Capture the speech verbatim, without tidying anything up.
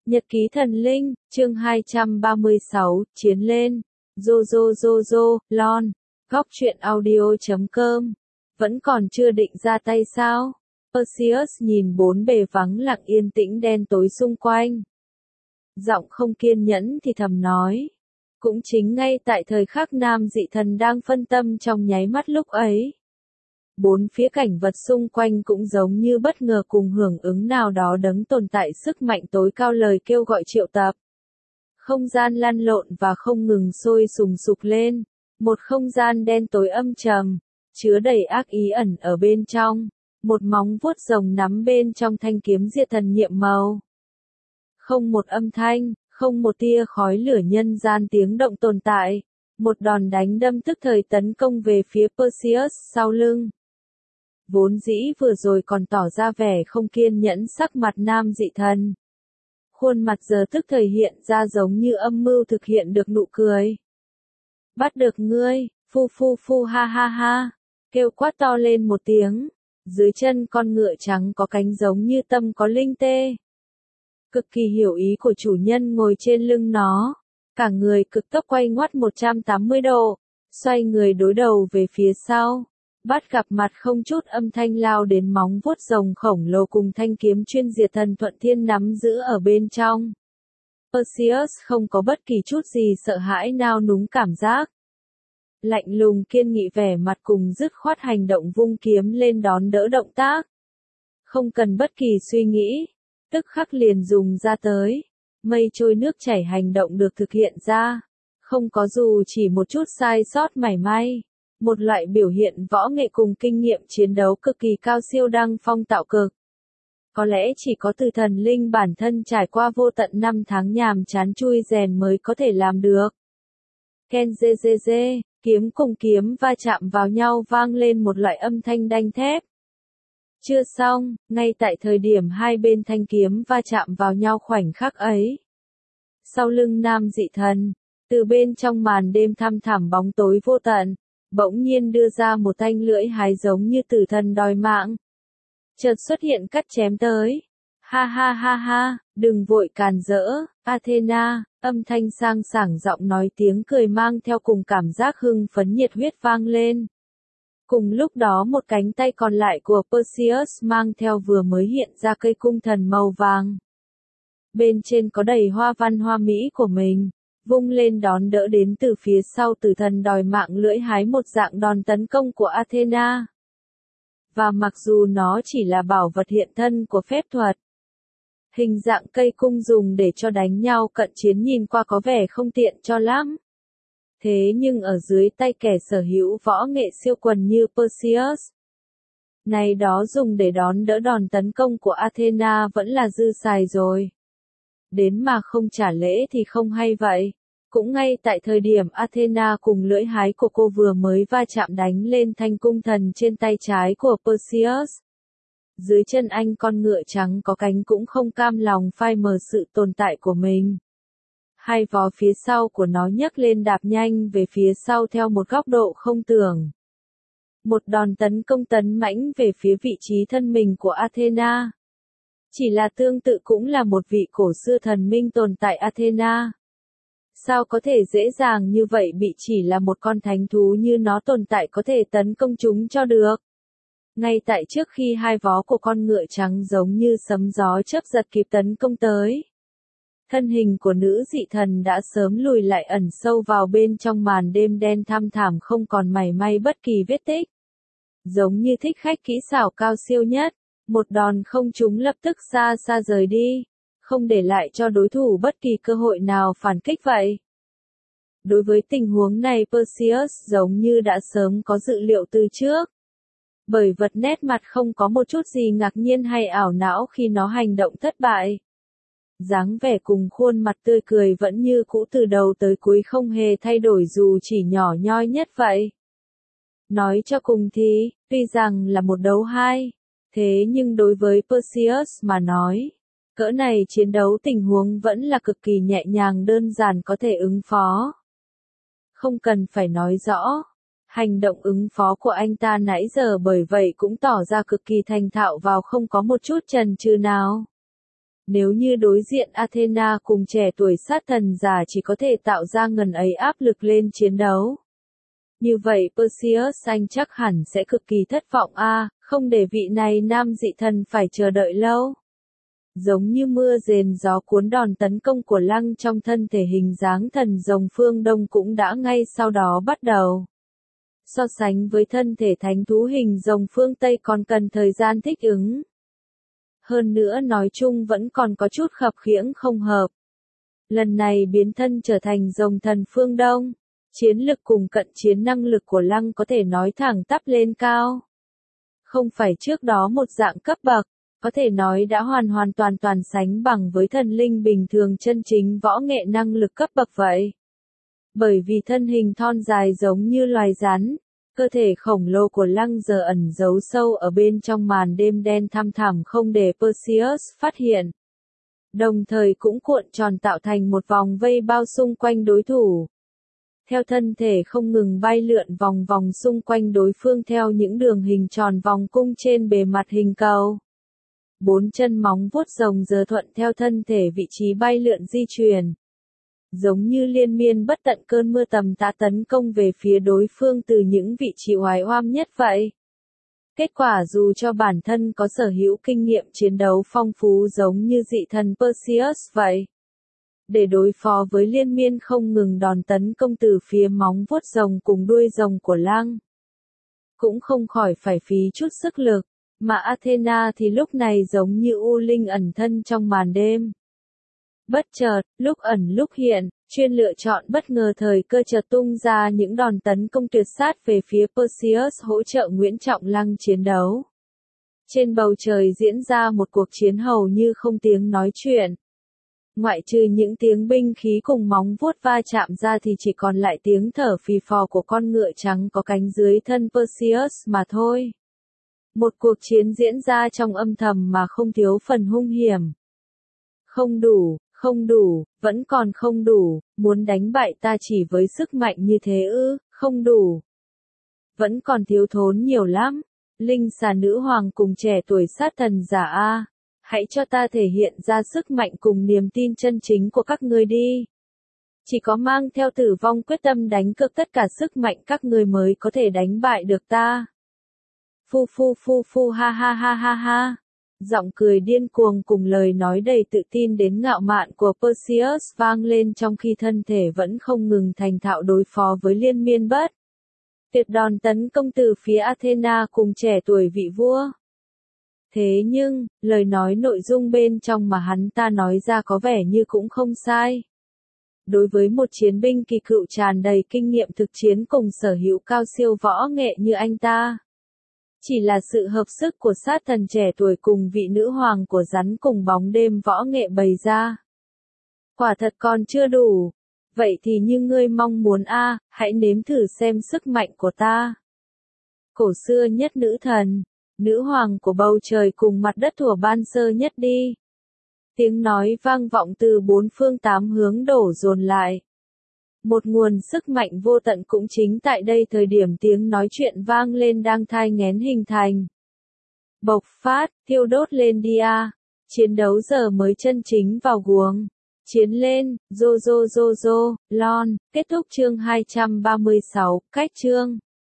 Nhật ký thần linh, chương hai trăm ba mươi sáu, chiến lên. Jojo Jojo, Lon. Góc truyện audio chấm com. Vẫn còn chưa định ra tay sao? Perseus nhìn bốn bề vắng lặng yên tĩnh đen tối xung quanh. Giọng không kiên nhẫn thì thầm nói. Cũng chính ngay tại thời khắc nam dị thần đang phân tâm trong nháy mắt lúc ấy. Bốn phía cảnh vật xung quanh cũng giống như bất ngờ cùng hưởng ứng nào đó đấng tồn tại sức mạnh tối cao lời kêu gọi triệu tập. Không gian lăn lộn và không ngừng sôi sùng sục lên, một không gian đen tối âm trầm, chứa đầy ác ý ẩn ở bên trong, một móng vuốt rồng nắm bên trong thanh kiếm diệt thần nhiệm màu. Không một âm thanh, không một tia khói lửa nhân gian tiếng động tồn tại, một đòn đánh đâm tức thời tấn công về phía Perseus sau lưng. Vốn dĩ vừa rồi còn tỏ ra vẻ không kiên nhẫn sắc mặt nam dị thần. Khuôn mặt giờ tức thời hiện ra giống như âm mưu thực hiện được nụ cười. Bắt được ngươi, phu phu phu ha ha ha, kêu quát to lên một tiếng, dưới chân con ngựa trắng có cánh giống như tâm có linh tê. Cực kỳ hiểu ý của chủ nhân ngồi trên lưng nó, cả người cực tốc quay ngoắt một trăm tám mươi độ, xoay người đối đầu về phía sau. Bắt gặp mặt không chút âm thanh lao đến móng vuốt rồng khổng lồ cùng thanh kiếm chuyên diệt thần thuận thiên nắm giữ ở bên trong. Perseus không có bất kỳ chút gì sợ hãi nao núng cảm giác. Lạnh lùng kiên nghị vẻ mặt cùng dứt khoát hành động vung kiếm lên đón đỡ động tác. Không cần bất kỳ suy nghĩ, tức khắc liền dùng ra tới. Mây trôi nước chảy hành động được thực hiện ra. Không có dù chỉ một chút sai sót mảy may. Một loại biểu hiện võ nghệ cùng kinh nghiệm chiến đấu cực kỳ cao siêu đăng phong tạo cực. Có lẽ chỉ có từ thần linh bản thân trải qua vô tận năm tháng nhàm chán chui rèn mới có thể làm được. Ken dê dê dê, kiếm cùng kiếm va chạm vào nhau vang lên một loại âm thanh đanh thép. Chưa xong, ngay tại thời điểm hai bên thanh kiếm va chạm vào nhau khoảnh khắc ấy. Sau lưng nam dị thần, từ bên trong màn đêm thăm thẳm bóng tối vô tận. Bỗng nhiên đưa ra một thanh lưỡi hái giống như tử thần đòi mạng. Chợt xuất hiện cắt chém tới. Ha ha ha ha, đừng vội càn rỡ, Athena, âm thanh sang sảng giọng nói tiếng cười mang theo cùng cảm giác hưng phấn nhiệt huyết vang lên. Cùng lúc đó một cánh tay còn lại của Perseus mang theo vừa mới hiện ra cây cung thần màu vàng. Bên trên có đầy hoa văn hoa mỹ của mình. Vung lên đón đỡ đến từ phía sau tử thần đòi mạng lưỡi hái một dạng đòn tấn công của Athena. Và mặc dù nó chỉ là bảo vật hiện thân của phép thuật, hình dạng cây cung dùng để cho đánh nhau cận chiến nhìn qua có vẻ không tiện cho lắm. Thế nhưng ở dưới tay kẻ sở hữu võ nghệ siêu quần như Perseus, này đó dùng để đón đỡ đòn tấn công của Athena vẫn là dư xài rồi. Đến mà không trả lễ thì không hay vậy. Cũng ngay tại thời điểm Athena cùng lưỡi hái của cô vừa mới va chạm đánh lên thanh cung thần trên tay trái của Perseus. Dưới chân anh con ngựa trắng có cánh cũng không cam lòng phai mờ sự tồn tại của mình. Hai vó phía sau của nó nhấc lên đạp nhanh về phía sau theo một góc độ không tưởng. Một đòn tấn công tấn mãnh về phía vị trí thân mình của Athena. Chỉ là tương tự cũng là một vị cổ xưa thần minh tồn tại Athena. Sao có thể dễ dàng như vậy bị chỉ là một con thánh thú như nó tồn tại có thể tấn công chúng cho được. Ngay tại trước khi hai vó của con ngựa trắng giống như sấm gió chớp giật kịp tấn công tới. Thân hình của nữ dị thần đã sớm lùi lại ẩn sâu vào bên trong màn đêm đen thăm thẳm không còn mảy may bất kỳ vết tích. Giống như thích khách kỹ xảo cao siêu nhất. Một đòn không trúng lập tức xa xa rời đi, không để lại cho đối thủ bất kỳ cơ hội nào phản kích vậy. Đối với tình huống này Perseus giống như đã sớm có dự liệu từ trước. Bởi vật nét mặt không có một chút gì ngạc nhiên hay ảo não khi nó hành động thất bại. Dáng vẻ cùng khuôn mặt tươi cười vẫn như cũ từ đầu tới cuối không hề thay đổi dù chỉ nhỏ nhoi nhất vậy. Nói cho cùng thì, tuy rằng là một đấu hai. Thế nhưng đối với Perseus mà nói, cỡ này chiến đấu tình huống vẫn là cực kỳ nhẹ nhàng đơn giản có thể ứng phó. Không cần phải nói rõ, hành động ứng phó của anh ta nãy giờ bởi vậy cũng tỏ ra cực kỳ thành thạo vào không có một chút chần chừ nào. Nếu như đối diện Athena cùng trẻ tuổi sát thần giả chỉ có thể tạo ra ngần ấy áp lực lên chiến đấu. Như vậy Perseus anh chắc hẳn sẽ cực kỳ thất vọng a, không để vị này nam dị thần phải chờ đợi lâu. Giống như mưa rền gió cuốn, đòn tấn công của Lăng trong thân thể hình dáng thần rồng phương Đông cũng đã ngay sau đó bắt đầu. So sánh với thân thể thánh thú hình rồng phương Tây còn cần thời gian thích ứng. Hơn nữa nói chung vẫn còn có chút khập khiễng không hợp. Lần này biến thân trở thành rồng thần phương Đông, chiến lực cùng cận chiến năng lực của Lăng có thể nói thẳng tắp lên cao. Không phải trước đó một dạng cấp bậc, có thể nói đã hoàn hoàn toàn toàn sánh bằng với thần linh bình thường chân chính võ nghệ năng lực cấp bậc vậy. Bởi vì thân hình thon dài giống như loài rắn, cơ thể khổng lồ của Lăng giờ ẩn giấu sâu ở bên trong màn đêm đen thăm thẳm không để Perseus phát hiện. Đồng thời cũng cuộn tròn tạo thành một vòng vây bao xung quanh đối thủ. Theo thân thể không ngừng bay lượn vòng vòng xung quanh đối phương theo những đường hình tròn vòng cung trên bề mặt hình cầu. Bốn chân móng vuốt rồng giờ thuận theo thân thể vị trí bay lượn di chuyển. Giống như liên miên bất tận cơn mưa tầm tã tấn công về phía đối phương từ những vị trí oái oăm nhất vậy. Kết quả dù cho bản thân có sở hữu kinh nghiệm chiến đấu phong phú giống như dị thần Perseus vậy. Để đối phó với liên miên không ngừng đòn tấn công từ phía móng vuốt rồng cùng đuôi rồng của Lăng, cũng không khỏi phải phí chút sức lực, mà Athena thì lúc này giống như u linh ẩn thân trong màn đêm. Bất chợt, lúc ẩn lúc hiện, chuyên lựa chọn bất ngờ thời cơ chợt tung ra những đòn tấn công tuyệt sát về phía Perseus hỗ trợ Nguyễn Trọng Lăng chiến đấu. Trên bầu trời diễn ra một cuộc chiến hầu như không tiếng nói chuyện. Ngoại trừ những tiếng binh khí cùng móng vuốt va chạm ra thì chỉ còn lại tiếng thở phì phò của con ngựa trắng có cánh dưới thân Perseus mà thôi. Một cuộc chiến diễn ra trong âm thầm mà không thiếu phần hung hiểm. Không đủ, không đủ, vẫn còn không đủ, muốn đánh bại ta chỉ với sức mạnh như thế ư, không đủ. Vẫn còn thiếu thốn nhiều lắm. Linh xà nữ hoàng cùng trẻ tuổi sát thần giả a, hãy cho ta thể hiện ra sức mạnh cùng niềm tin chân chính của các ngươi đi. Chỉ có mang theo tử vong quyết tâm đánh cược tất cả sức mạnh các ngươi mới có thể đánh bại được ta. Phu phu phu phu ha ha ha ha ha. Giọng cười điên cuồng cùng lời nói đầy tự tin đến ngạo mạn của Perseus vang lên trong khi thân thể vẫn không ngừng thành thạo đối phó với liên miên bất tuyệt đòn tấn công từ phía Athena cùng trẻ tuổi vị vua. Thế nhưng, lời nói nội dung bên trong mà hắn ta nói ra có vẻ như cũng không sai. Đối với một chiến binh kỳ cựu tràn đầy kinh nghiệm thực chiến cùng sở hữu cao siêu võ nghệ như anh ta, chỉ là sự hợp sức của sát thần trẻ tuổi cùng vị nữ hoàng của rắn cùng bóng đêm võ nghệ bày ra. Quả thật còn chưa đủ. Vậy thì như ngươi mong muốn a, hãy nếm thử xem sức mạnh của ta. Cổ xưa nhất nữ thần, nữ hoàng của bầu trời cùng mặt đất thuở ban sơ nhất đi. Tiếng nói vang vọng từ bốn phương tám hướng đổ dồn lại. Một nguồn sức mạnh vô tận cũng chính tại đây thời điểm tiếng nói chuyện vang lên đang thai nghén hình thành. Bộc phát, thiêu đốt lên đi a. Chiến đấu giờ mới chân chính vào guồng. Chiến lên, rô rô rô rô, lon, kết thúc chương hai trăm ba mươi sáu, cách chương.